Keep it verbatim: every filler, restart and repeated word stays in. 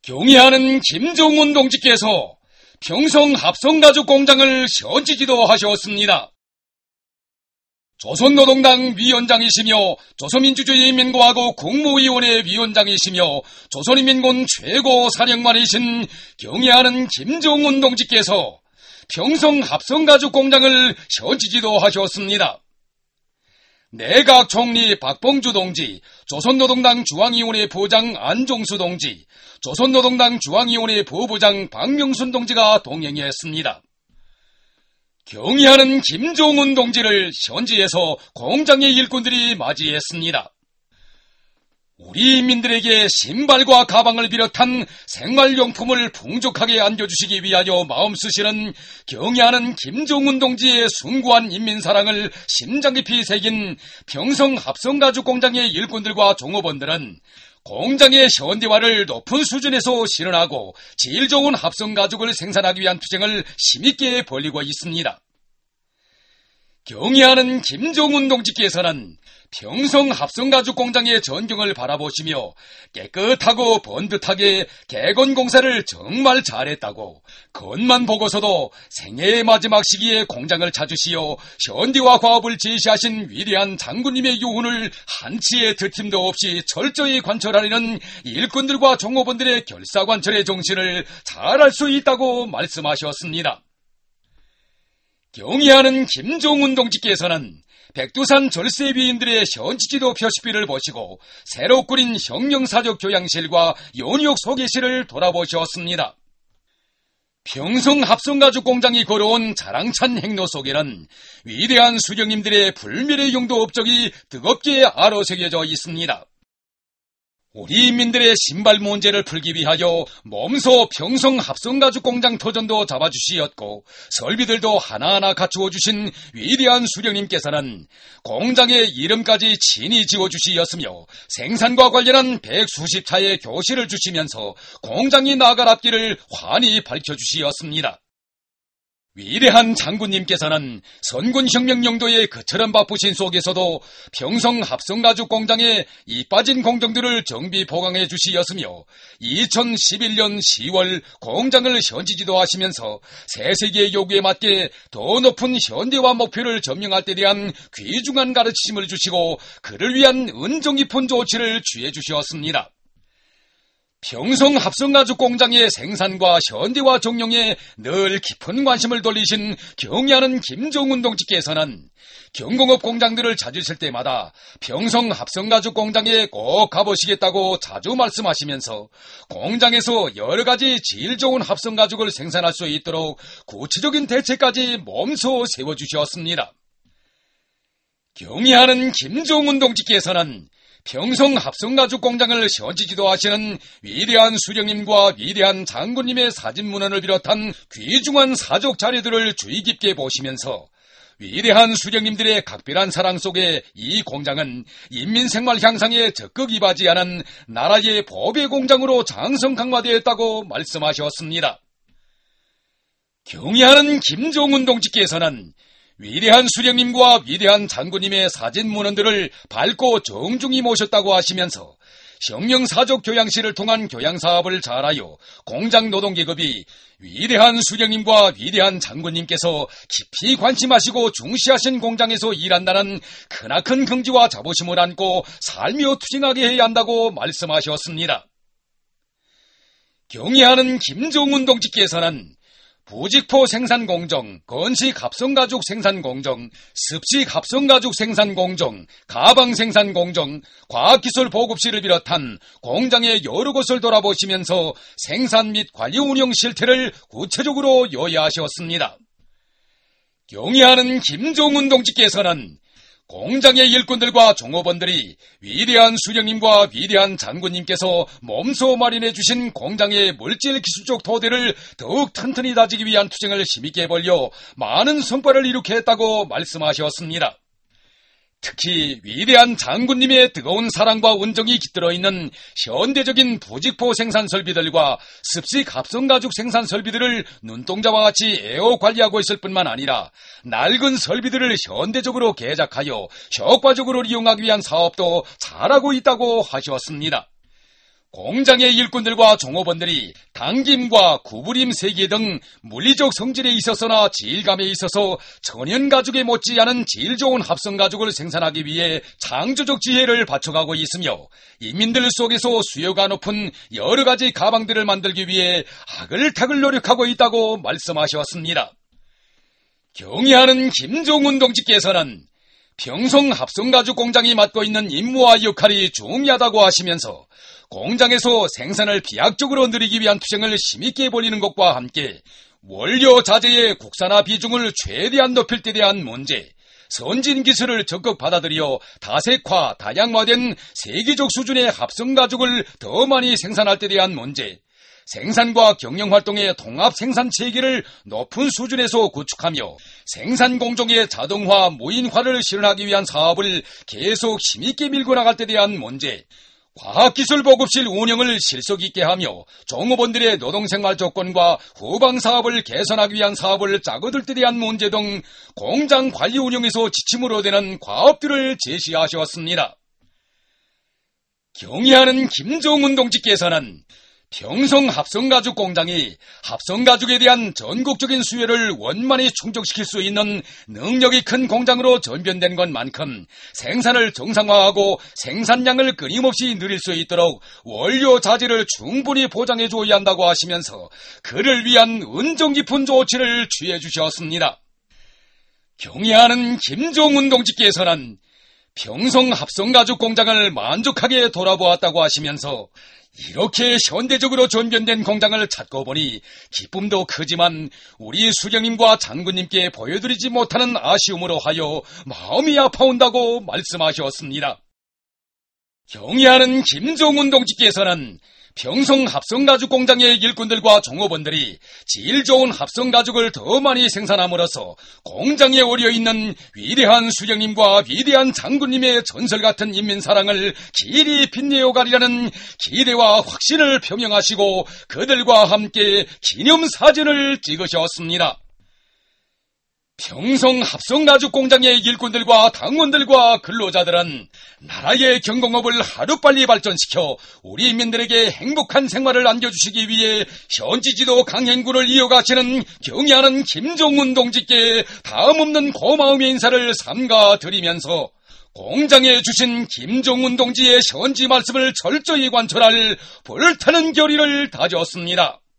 경의하는 김정은 동지께서 평성 합성가죽 공장을 현지지도 하셨습니다. 조선노동당 위원장이시며 조선민주주의인민공화국 국무위원회 위원장이시며 조선인민군 최고사령관이신 경의하는 김정은 동지께서 평성 합성가죽 공장을 현지지도 하셨습니다. 내각 총리 박봉주 동지, 조선노동당 중앙위원회 부장 안종수 동지, 조선노동당 중앙위원회 부부장 박명순 동지가 동행했습니다. 경의하는 김정은 동지를 현지에서 공장의 일꾼들이 맞이했습니다. 우리 인민들에게 신발과 가방을 비롯한 생활용품을 풍족하게 안겨주시기 위하여 마음 쓰시는 경의하는 김정은 동지의 숭고한 인민사랑을 심장 깊이 새긴 평성 합성가죽 공장의 일꾼들과 종업원들은 공장의 현대화를 높은 수준에서 실현하고 질 좋은 합성가죽을 생산하기 위한 투쟁을 힘있게 벌이고 있습니다. 경의하는 김정은 동지께서는 평성 합성가죽 공장의 전경을 바라보시며 깨끗하고 번듯하게 개건 공사를 정말 잘했다고, 겉만 보고서도 생애의 마지막 시기에 공장을 찾으시어 현대화 과업을 제시하신 위대한 장군님의 유훈을 한치의 드팀도 없이 철저히 관철하려는 일꾼들과 종업원들의 결사관철의 정신을 잘 알 수 있다고 말씀하셨습니다. 경의하는 김정은 동지께서는 백두산 절세비인들의 현지지도 표시비를 보시고 새로 꾸린 혁명사적 교양실과 연육 소개실을 돌아보셨습니다. 평성 합성가죽 공장이 걸어온 자랑찬 행로 속에는 위대한 수령님들의 불멸의 용도 업적이 뜨겁게 아로새겨져 있습니다. 우리 인민들의 신발 문제를 풀기 위하여 몸소 평성 합성가죽 공장 터전도 잡아주시었고 설비들도 하나하나 갖추어 주신 위대한 수령님께서는 공장의 이름까지 친히 지어주시었으며 생산과 관련한 백수십 차의 교실을 주시면서 공장이 나아갈 앞길을 환히 밝혀주시었습니다. 위대한 장군님께서는 선군혁명 용도의 그처럼 바쁘신 속에서도 평성 합성가죽 공장에 이 빠진 공정들을 정비 보강해 주시었으며 이천십일 년 시월 공장을 현지지도 하시면서 새 세계의 요구에 맞게 더 높은 현대화 목표를 점령할 때 대한 귀중한 가르침을 주시고 그를 위한 은정 깊은 조치를 취해 주셨습니다. 평성 합성가죽 공장의 생산과 현대화 정령에 늘 깊은 관심을 돌리신 경의하는 김정은 동지께서는 경공업 공장들을 찾으실 때마다 평성 합성가죽 공장에 꼭 가보시겠다고 자주 말씀하시면서 공장에서 여러 가지 질 좋은 합성가죽을 생산할 수 있도록 구체적인 대책까지 몸소 세워주셨습니다. 경의하는 김정은 동지께서는 평성 합성가죽 공장을 현지지도 하시는 위대한 수령님과 위대한 장군님의 사진문헌을 비롯한 귀중한 사적 자료들을 주의 깊게 보시면서 위대한 수령님들의 각별한 사랑 속에 이 공장은 인민생활 향상에 적극 이바지하는 나라의 보배 공장으로 장성 강화되었다고 말씀하셨습니다. 경의하는 김정은 동지께서는 위대한 수령님과 위대한 장군님의 사진 문헌들을 밝고 정중히 모셨다고 하시면서 혁명사적 교양실을 통한 교양사업을 잘하여 공장 노동계급이 위대한 수령님과 위대한 장군님께서 깊이 관심하시고 중시하신 공장에서 일한다는 크나큰 긍지와 자부심을 안고 살며 투쟁하게 해야 한다고 말씀하셨습니다. 경의하는 김정은 동지께서는 부직포 생산공정, 건식 합성가죽 생산공정, 습식 합성가죽 생산공정, 가방 생산공정, 과학기술 보급실을 비롯한 공장의 여러 곳을 돌아보시면서 생산 및 관리 운영 실태를 구체적으로 요약하셨습니다. 경의하는 김정은 동지께서는 공장의 일꾼들과 종업원들이 위대한 수령님과 위대한 장군님께서 몸소 마련해 주신 공장의 물질 기술적 토대를 더욱 튼튼히 다지기 위한 투쟁을 힘있게 벌여 많은 성과를 이루게 했다고 말씀하셨습니다. 특히 위대한 장군님의 뜨거운 사랑과 은정이 깃들어 있는 현대적인 부직포 생산 설비들과 습식 합성가죽 생산 설비들을 눈동자와 같이 에어 관리하고 있을 뿐만 아니라 낡은 설비들을 현대적으로 개작하여 효과적으로 이용하기 위한 사업도 잘하고 있다고 하셨습니다. 공장의 일꾼들과 종업원들이 당김과 구부림 세기 등 물리적 성질에 있어서나 질감에 있어서 천연가죽에 못지않은 질 좋은 합성가죽을 생산하기 위해 창조적 지혜를 바쳐가고 있으며 인민들 속에서 수요가 높은 여러 가지 가방들을 만들기 위해 아글타글 노력하고 있다고 말씀하셨습니다. 경의하는 김종운 동지께서는 평성 합성가죽 공장이 맡고 있는 임무와 역할이 중요하다고 하시면서 공장에서 생산을 비약적으로 늘리기 위한 투쟁을 힘있게 벌이는 것과 함께 원료 자재의 국산화 비중을 최대한 높일 때 대한 문제, 선진 기술을 적극 받아들여 다색화, 다양화된 세계적 수준의 합성가죽을 더 많이 생산할 때 대한 문제, 생산과 경영활동의 통합 생산 체계를 높은 수준에서 구축하며 생산 공정의 자동화, 무인화를 실현하기 위한 사업을 계속 힘있게 밀고 나갈 때 대한 문제, 과학기술보급실 운영을 실속 있게 하며 종업원들의 노동생활 조건과 후방사업을 개선하기 위한 사업을 짜고들 때 대한 문제 등 공장 관리 운영에서 지침으로 되는 과업들을 제시하셨습니다. 경의하는 김종운 동지께서는 평성 합성가죽 공장이 합성가죽에 대한 전국적인 수요를 원만히 충족시킬 수 있는 능력이 큰 공장으로 전변된 것만큼 생산을 정상화하고 생산량을 끊임없이 늘릴 수 있도록 원료 자재를 충분히 보장해 줘야 한다고 하시면서 그를 위한 은정 깊은 조치를 취해 주셨습니다. 경의하는 김종운 동지께서는 평성 합성가죽 공장을 만족하게 돌아보았다고 하시면서 이렇게 현대적으로 전변된 공장을 찾고 보니 기쁨도 크지만 우리 수령님과 장군님께 보여드리지 못하는 아쉬움으로 하여 마음이 아파온다고 말씀하셨습니다. 경의하는 김종운 동지께서는 평성 합성가죽 공장의 일꾼들과 종업원들이 질 좋은 합성가죽을 더 많이 생산함으로써 공장에 오려있는 위대한 수령님과 위대한 장군님의 전설같은 인민사랑을 길이 빛내어가리라는 기대와 확신을 표명하시고 그들과 함께 기념사진을 찍으셨습니다. 평성 합성가죽 공장의 일꾼들과 당원들과 근로자들은 나라의 경공업을 하루빨리 발전시켜 우리 인민들에게 행복한 생활을 안겨주시기 위해 현지지도 강행군을 이어가시는 경의하는 김종운 동지께 다음없는 고마움의 인사를 삼가 드리면서 공장에 주신 김종운 동지의 현지 말씀을 철저히 관철할 불타는 결의를 다졌습니다.